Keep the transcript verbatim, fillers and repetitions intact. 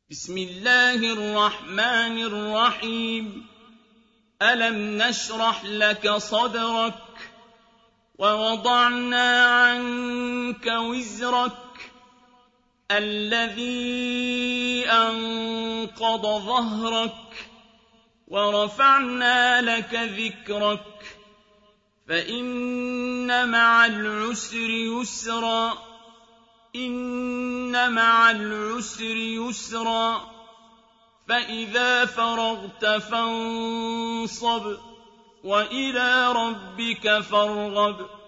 بسم الله الرحمن الرحيم ألم نشرح لك صدرك ووضعنا عنك وزرك الذي أنقض ظهرك ورفعنا لك ذكرك فإن مع العسر يسرا إن مع العسر يسرا فإذا فرغت فانصب وإلى ربك فارغب